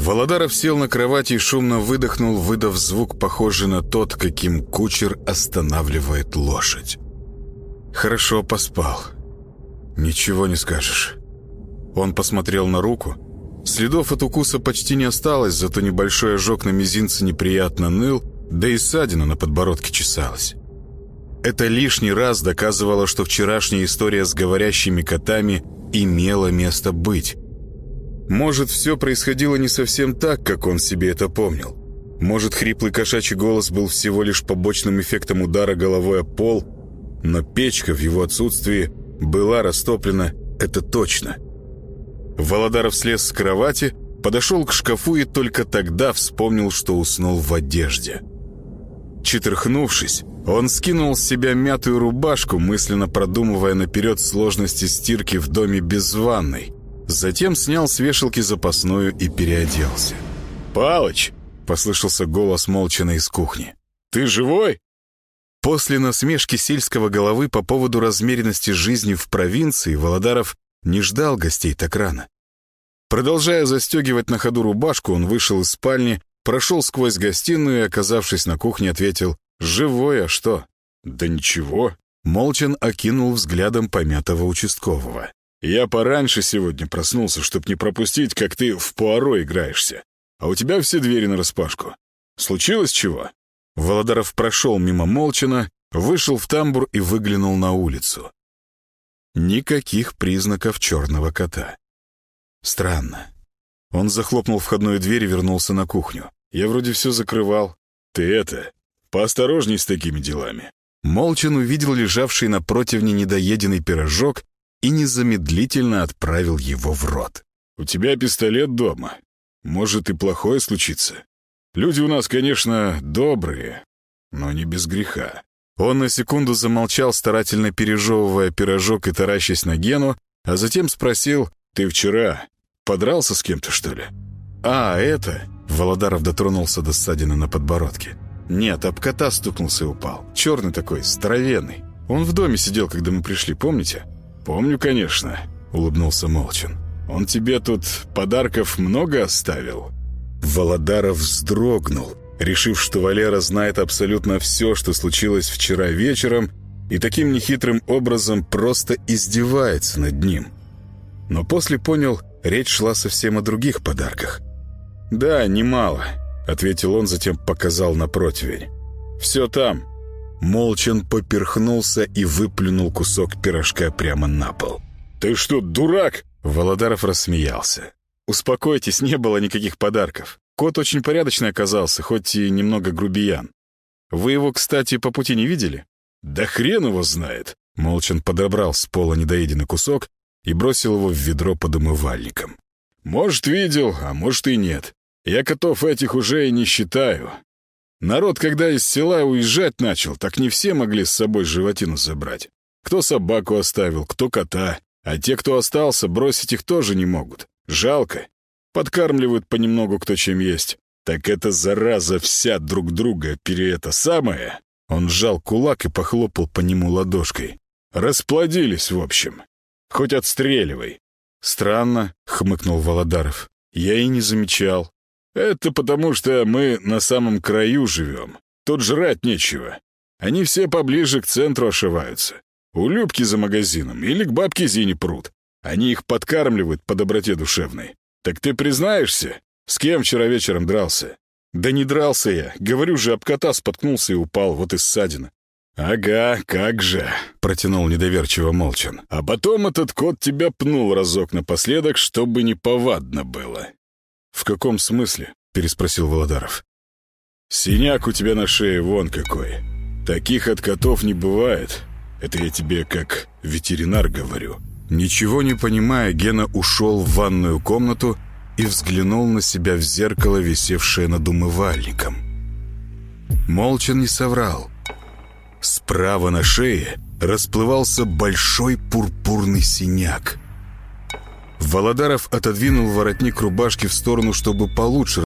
Володаров сел на кровати и шумно выдохнул, выдав звук, похожий на тот, каким кучер останавливает лошадь. Хорошо поспал. Ничего не скажешь. Он посмотрел на руку. Следов от укуса почти не осталось, зато небольшой ожог на мизинце неприятно ныл, да и ссадина на подбородке чесалась. Это лишний раз доказывало, что вчерашняя история с говорящими котами имела место быть. Может, все происходило не совсем так, как он себе это помнил. Может, хриплый кошачий голос был всего лишь побочным эффектом удара головой о пол, но печка в его отсутствии была растоплена, это точно. Володаров слез с кровати, подошел к шкафу и только тогда вспомнил, что уснул в одежде. Читрыхнувшись, он скинул с себя мятую рубашку, мысленно продумывая наперед сложности стирки в доме без ванной. Затем снял с вешалки запасную и переоделся. «Палыч!» — послышался голос Молчана из кухни. «Ты живой?» После насмешки сельского головы по поводу размеренности жизни в провинции Володаров не ждал гостей так рано. Продолжая застегивать на ходу рубашку, он вышел из спальни, прошел сквозь гостиную и, оказавшись на кухне, ответил: «Живой, а что?» «Да ничего». Молчан окинул взглядом помятого участкового. «Я пораньше сегодня проснулся, чтоб не пропустить, как ты в Пуаро играешься. А у тебя все двери нараспашку. Случилось чего?» Володаров прошел мимо Молчана, вышел в тамбур и выглянул на улицу. Никаких признаков черного кота. Странно. Он захлопнул входную дверь и вернулся на кухню. «Я вроде все закрывал. Ты поосторожней с такими делами». Молчан увидел лежавший на противне недоеденный пирожок и незамедлительно отправил его в рот. «У тебя пистолет дома. Может и плохое случится. Люди у нас, конечно, добрые, но не без греха». Он на секунду замолчал, старательно пережевывая пирожок и таращась на Гену, а затем спросил: «Ты вчера подрался с кем-то, что ли?» «А, это...» — Володаров дотронулся до ссадины на подбородке. «Нет, об кота стукнулся и упал. Черный такой, здоровенный. Он в доме сидел, когда мы пришли, помните?» «Помню, конечно», — улыбнулся Молчан. «Он тебе тут подарков много оставил?» Володаров вздрогнул, решив, что Валера знает абсолютно все, что случилось вчера вечером, и таким нехитрым образом просто издевается над ним. Но после понял, речь шла совсем о других подарках. «Да, немало», — ответил он, затем показал на противень. «Все там». Молчан поперхнулся и выплюнул кусок пирожка прямо на пол. «Ты что, дурак?» Володаров рассмеялся. «Успокойтесь, не было никаких подарков. Кот очень порядочный оказался, хоть и немного грубиян. Вы его, кстати, по пути не видели?» «Да хрен его знает!» Молчан подобрал с пола недоеденный кусок и бросил его в ведро под умывальником. «Может, видел, а может и нет. Я котов этих уже и не считаю. Народ, когда из села уезжать начал, так не все могли с собой животину забрать. Кто собаку оставил, кто кота. А те, кто остался, бросить их тоже не могут. Жалко. Подкармливают понемногу кто чем есть. Так эта зараза вся друг друга самое». Он сжал кулак и похлопал по нему ладошкой. «Расплодились, в общем. Хоть отстреливай». «Странно», — хмыкнул Володаров. «Я и не замечал». «Это потому, что мы на самом краю живем. Тут жрать нечего. Они все поближе к центру ошиваются. У Любки за магазином или к бабке Зине прут. Они их подкармливают по доброте душевной. Так ты признаешься, с кем вчера вечером дрался?» «Да не дрался я. Говорю же, об кота споткнулся и упал, вот и ссадина». «Ага, как же», — протянул недоверчиво Молчан. «А потом этот кот тебя пнул разок напоследок, чтобы неповадно было». «В каком смысле?» — переспросил Володаров. «Синяк у тебя на шее вон какой. Таких от котов не бывает. Это я тебе как ветеринар говорю». Ничего не понимая, Гена ушел в ванную комнату и взглянул на себя в зеркало, висевшее над умывальником. Молчан не соврал. Справа на шее расплывался большой пурпурный синяк. Володаров отодвинул воротник рубашки в сторону, чтобы получше